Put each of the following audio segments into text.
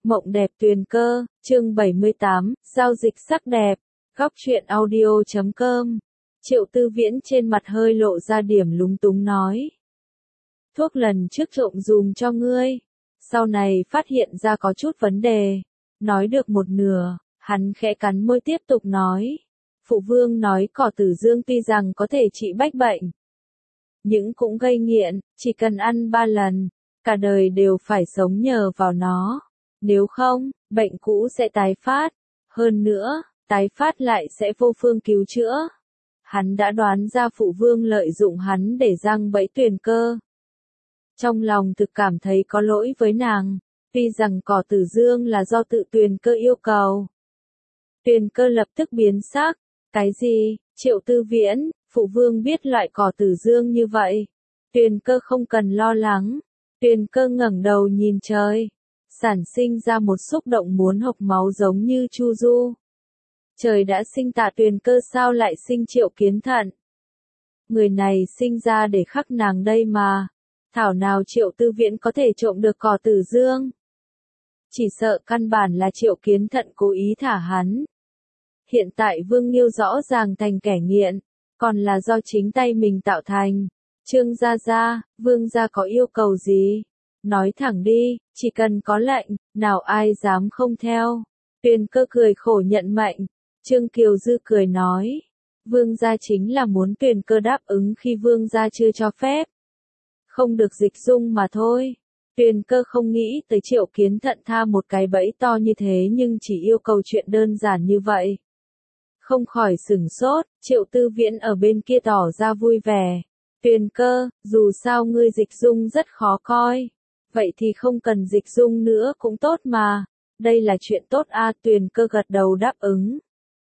Mộng đẹp tuyền cơ, chương 78, giao dịch sắc đẹp, góc truyện audio.com. Triệu Tư Viễn trên mặt hơi lộ ra điểm lúng túng nói. Thuốc lần trước trộm dùm cho ngươi, sau này phát hiện ra có chút vấn đề. Nói được một nửa, hắn khẽ cắn môi tiếp tục nói. Phụ vương nói cỏ tử dương tuy rằng có thể trị bách bệnh, nhưng cũng gây nghiện, chỉ cần ăn 3 lần, cả đời đều phải sống nhờ vào nó. Nếu không, bệnh cũ sẽ tái phát. Hơn nữa, tái phát lại sẽ vô phương cứu chữa. Hắn đã đoán ra phụ vương lợi dụng hắn để giăng bẫy Tuyền Cơ. Trong lòng thực cảm thấy có lỗi với nàng, tuy rằng cỏ tử dương là do tự Tuyền Cơ yêu cầu. Tuyền Cơ lập tức biến sắc. Cái gì? Triệu Tư Viễn, phụ vương biết loại cỏ tử dương như vậy. Tuyền Cơ không cần lo lắng. Tuyền Cơ ngẩng đầu nhìn trời, sản sinh ra một xúc động muốn hộc máu giống như Chu Du. Trời đã sinh Tạ Tuyền Cơ sao lại sinh Triệu Kiến Thận? Người này sinh ra để khắc nàng đây mà. Thảo nào Triệu Tư Viễn có thể trộm được cỏ tử dương? Chỉ sợ căn bản là Triệu Kiến Thận cố ý thả hắn. Hiện tại Vương Nghiêu rõ ràng thành kẻ nghiện, còn là do chính tay mình tạo thành. Trương gia gia, Vương gia có yêu cầu gì? Nói thẳng đi, chỉ cần có lệnh, nào ai dám không theo. Tuyền Cơ cười khổ nhận mệnh. Trương Kiều Dư cười nói. Vương gia chính là muốn Tuyền Cơ đáp ứng khi Vương gia chưa cho phép. Không được dịch dung mà thôi. Tuyền Cơ không nghĩ tới Triệu Kiến Thận tha một cái bẫy to như thế nhưng chỉ yêu cầu chuyện đơn giản như vậy. Không khỏi sửng sốt, Triệu Tư Viễn ở bên kia tỏ ra vui vẻ. Tuyền Cơ, dù sao ngươi dịch dung rất khó coi. Vậy thì không cần dịch dung nữa cũng tốt mà. Đây là chuyện tốt a. Tuyền Cơ gật đầu đáp ứng.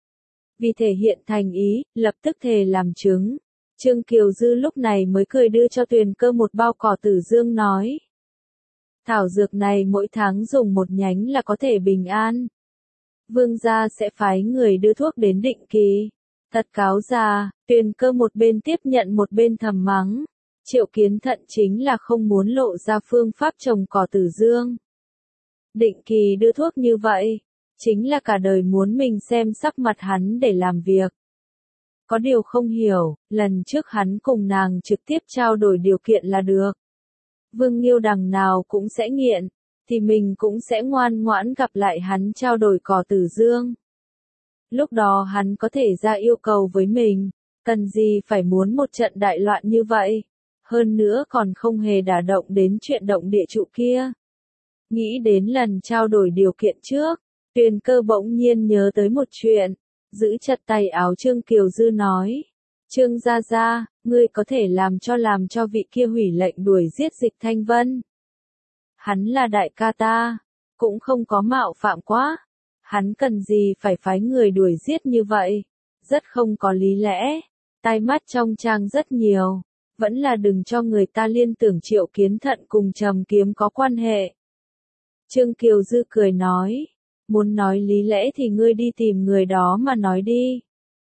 Vì thể hiện thành ý, lập tức thề làm chứng. Trương Kiều Dư lúc này mới cười đưa cho Tuyền Cơ một bao cỏ tử dương nói. Thảo dược này mỗi tháng dùng một nhánh là có thể bình an. Vương gia sẽ phái người đưa thuốc đến định kỳ. Thật cáo già. Tuyền Cơ một bên tiếp nhận một bên thầm mắng. Triệu Kiến Thận chính là không muốn lộ ra phương pháp trồng cỏ tử dương. Định kỳ đưa thuốc như vậy, chính là cả đời muốn mình xem sắc mặt hắn để làm việc. Có điều không hiểu, lần trước hắn cùng nàng trực tiếp trao đổi điều kiện là được. Vương Nghiêu đằng nào cũng sẽ nghiện, thì mình cũng sẽ ngoan ngoãn gặp lại hắn trao đổi cỏ tử dương. Lúc đó hắn có thể ra yêu cầu với mình, cần gì phải muốn một trận đại loạn như vậy. Hơn nữa còn không hề đả động đến chuyện động địa trụ kia. Nghĩ đến lần trao đổi điều kiện trước, Tuyền Cơ bỗng nhiên nhớ tới một chuyện, giữ chặt tay áo Trương Kiều Dư nói. Trương gia gia, ngươi có thể làm cho vị kia hủy lệnh đuổi giết Dịch Thanh Vân. Hắn là đại ca ta, cũng không có mạo phạm quá. Hắn cần gì phải phái người đuổi giết như vậy, rất không có lý lẽ. Tai mắt trong trang rất nhiều. Vẫn là đừng cho người ta liên tưởng Triệu Kiến Thận cùng Trầm Kiếm có quan hệ. Trương Kiều Dư cười nói. Muốn nói lý lẽ thì ngươi đi tìm người đó mà nói đi.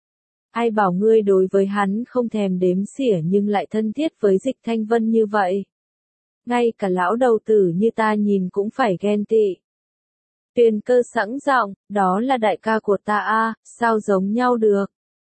Ai bảo ngươi đối với hắn không thèm đếm xỉa nhưng lại thân thiết với Dịch Thanh Vân như vậy. Ngay cả lão đầu tử như ta nhìn cũng phải ghen tị. Tuyền Cơ sẵn giọng, đó là đại ca của ta a, sao giống nhau được.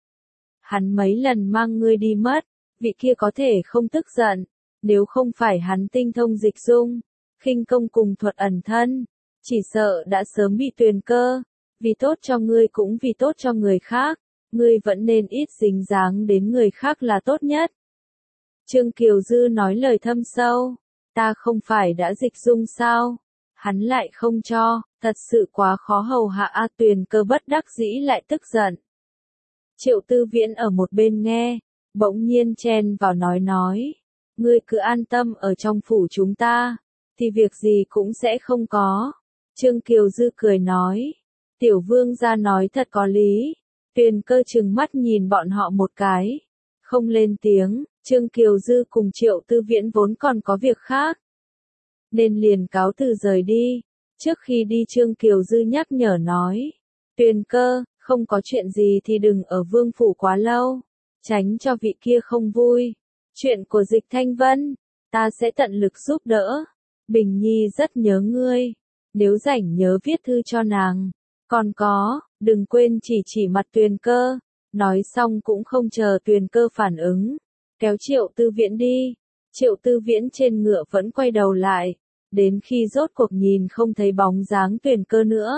Hắn mấy lần mang ngươi đi mất. Vị kia có thể không tức giận, nếu không phải hắn tinh thông dịch dung, khinh công cùng thuật ẩn thân, chỉ sợ đã sớm bị Tuyền Cơ. Vì tốt cho ngươi cũng vì tốt cho người khác, ngươi vẫn nên ít dính dáng đến người khác là tốt nhất. Trương Kiều Dư nói lời thâm sâu, ta không phải đã dịch dung sao? Hắn lại không cho, thật sự quá khó hầu hạ a. Tuyền Cơ bất đắc dĩ lại tức giận. Triệu Tư Viễn ở một bên nghe. Bỗng nhiên chen vào nói. Ngươi cứ an tâm ở trong phủ chúng ta, thì việc gì cũng sẽ không có. Trương Kiều Dư cười nói. Tiểu Vương gia nói thật có lý. Tuyền Cơ trừng mắt nhìn bọn họ một cái. Không lên tiếng, Trương Kiều Dư cùng Triệu Tư Viễn vốn còn có việc khác. Nên liền cáo từ rời đi. Trước khi đi Trương Kiều Dư nhắc nhở nói. Tuyền Cơ, không có chuyện gì thì đừng ở Vương phủ quá lâu. Tránh cho vị kia không vui. Chuyện của Dịch Thanh Vân, ta sẽ tận lực giúp đỡ. Bình Nhi rất nhớ ngươi. nếu rảnh nhớ viết thư cho nàng. Còn có, đừng quên chỉ mặt Tuyền Cơ. Nói xong cũng không chờ Tuyền Cơ phản ứng, kéo Triệu Tư Viễn đi. Triệu Tư Viễn trên ngựa vẫn quay đầu lại, đến khi rốt cuộc nhìn không thấy bóng dáng Tuyền Cơ nữa.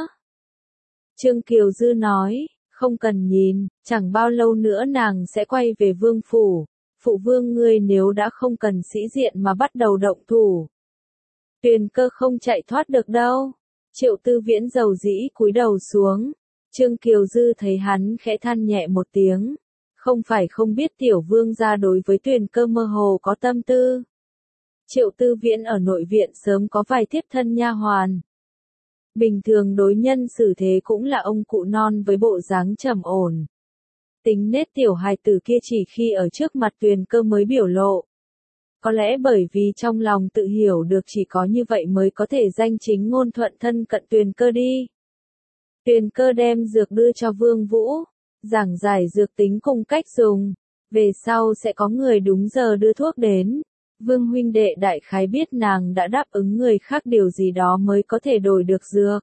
Trương Kiều Dư nói, không cần nhìn, chẳng bao lâu nữa nàng sẽ quay về vương phủ. Phụ vương ngươi nếu đã không cần sĩ diện mà bắt đầu động thủ, Tuyền Cơ không chạy thoát được đâu. Triệu Tư Viễn dầu dĩ cúi đầu xuống. Trương Kiều Dư thấy hắn khẽ than nhẹ một tiếng. Không phải không biết tiểu vương gia đối với Tuyền Cơ mơ hồ có tâm tư. Triệu Tư Viễn ở nội viện sớm có vài thiếp thân nha hoàn. Bình thường đối nhân xử thế cũng là ông cụ non với bộ dáng trầm ổn. Tính nết tiểu hài tử kia chỉ khi ở trước mặt Tuyền Cơ mới biểu lộ. Có lẽ bởi vì trong lòng tự hiểu được chỉ có như vậy mới có thể danh chính ngôn thuận thân cận Tuyền Cơ đi. Tuyền Cơ đem dược đưa cho Vương Vũ, giảng giải dược tính cùng cách dùng. Về sau sẽ có người đúng giờ đưa thuốc đến. Vương huynh đệ đại khái biết nàng đã đáp ứng người khác điều gì đó mới có thể đổi được dược.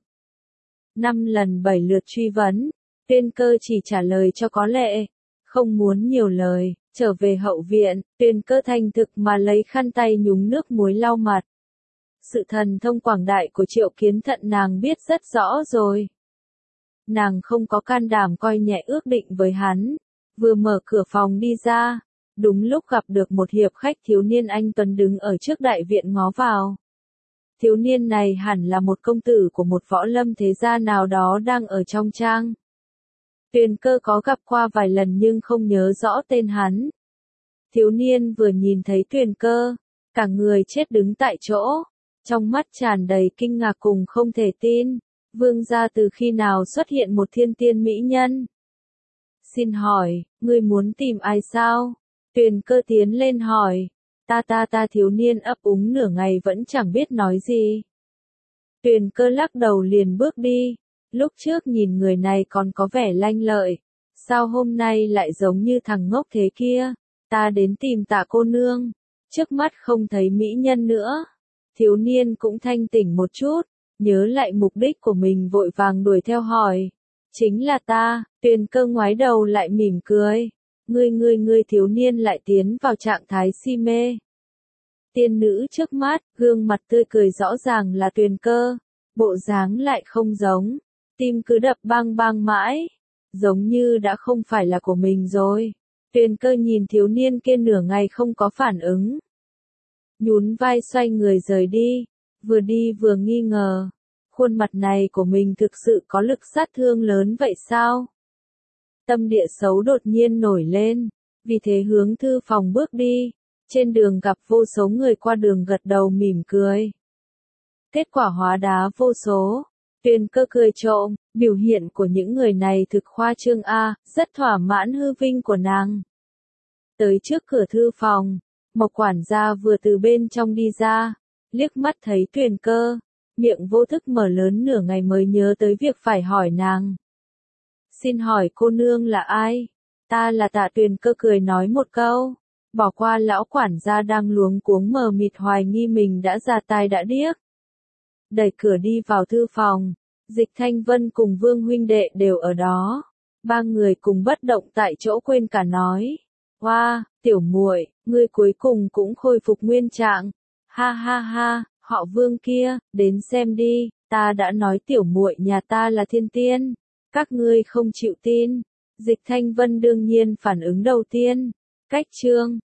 5 lần 7 lượt truy vấn, Tuyền Cơ chỉ trả lời cho có lệ, không muốn nhiều lời. Trở về hậu viện, Tuyền Cơ thành thực mà lấy khăn tay nhúng nước muối lau mặt. Sự thần thông quảng đại của Triệu Kiến Thận nàng biết rất rõ rồi. Nàng không có can đảm coi nhẹ ước định với hắn. Vừa mở cửa phòng đi ra, đúng lúc gặp được một hiệp khách thiếu niên anh tuấn đứng ở trước đại viện ngó vào. Thiếu niên này hẳn là một công tử của một võ lâm thế gia nào đó đang ở trong trang. Tuyền Cơ có gặp qua vài lần nhưng không nhớ rõ tên hắn. Thiếu niên vừa nhìn thấy Tuyền Cơ, cả người chết đứng tại chỗ, trong mắt tràn đầy kinh ngạc cùng không thể tin. Vương gia từ khi nào xuất hiện một thiên tiên mỹ nhân? Xin hỏi, ngươi muốn tìm ai sao? Tuyền Cơ tiến lên hỏi. Ta thiếu niên ấp úng nửa ngày vẫn chẳng biết nói gì. Tuyền Cơ lắc đầu liền bước đi. Lúc trước nhìn người này còn có vẻ lanh lợi, sao hôm nay lại giống như thằng ngốc thế kia? Ta đến tìm Tạ cô nương, trước mắt không thấy mỹ nhân nữa. Thiếu niên cũng thanh tỉnh một chút, nhớ lại mục đích của mình vội vàng đuổi theo hỏi. Chính là ta. Tuyền Cơ ngoái đầu lại mỉm cười. Ngươi thiếu niên lại tiến vào trạng thái si mê. Tiên nữ trước mắt, gương mặt tươi cười rõ ràng là Tuyền Cơ, bộ dáng lại không giống. Tim cứ đập bang bang mãi, giống như đã không phải là của mình rồi. Tuyền Cơ nhìn thiếu niên kia nửa ngày không có phản ứng. Nhún vai xoay người rời đi vừa nghi ngờ. Khuôn mặt này của mình thực sự có lực sát thương lớn vậy sao? Tâm địa xấu đột nhiên nổi lên, vì thế hướng thư phòng bước đi. Trên đường gặp vô số người qua đường gật đầu mỉm cười. Kết quả hóa đá vô số. Tuyền Cơ cười trộm, biểu hiện của những người này thực khoa trương a, rất thỏa mãn hư vinh của nàng. Tới trước cửa thư phòng, Mộc quản gia vừa từ bên trong đi ra, liếc mắt thấy Tuyền Cơ, miệng vô thức mở lớn nửa ngày mới nhớ tới việc phải hỏi nàng. Xin hỏi cô nương là ai? Ta là Tạ. Tuyền Cơ cười nói một câu, bỏ qua lão quản gia đang luống cuống mờ mịt hoài nghi mình đã già tai đã điếc. Đẩy cửa đi vào thư phòng, Dịch Thanh Vân cùng Vương huynh đệ đều ở đó. Ba người cùng bất động tại chỗ quên cả nói. Hoa, tiểu muội, ngươi cuối cùng cũng khôi phục nguyên trạng. Ha ha ha, họ Vương kia, đến xem đi, ta đã nói tiểu muội nhà ta là thiên tiên. Các ngươi không chịu tin. Dịch Thanh Vân đương nhiên phản ứng đầu tiên. Cách chương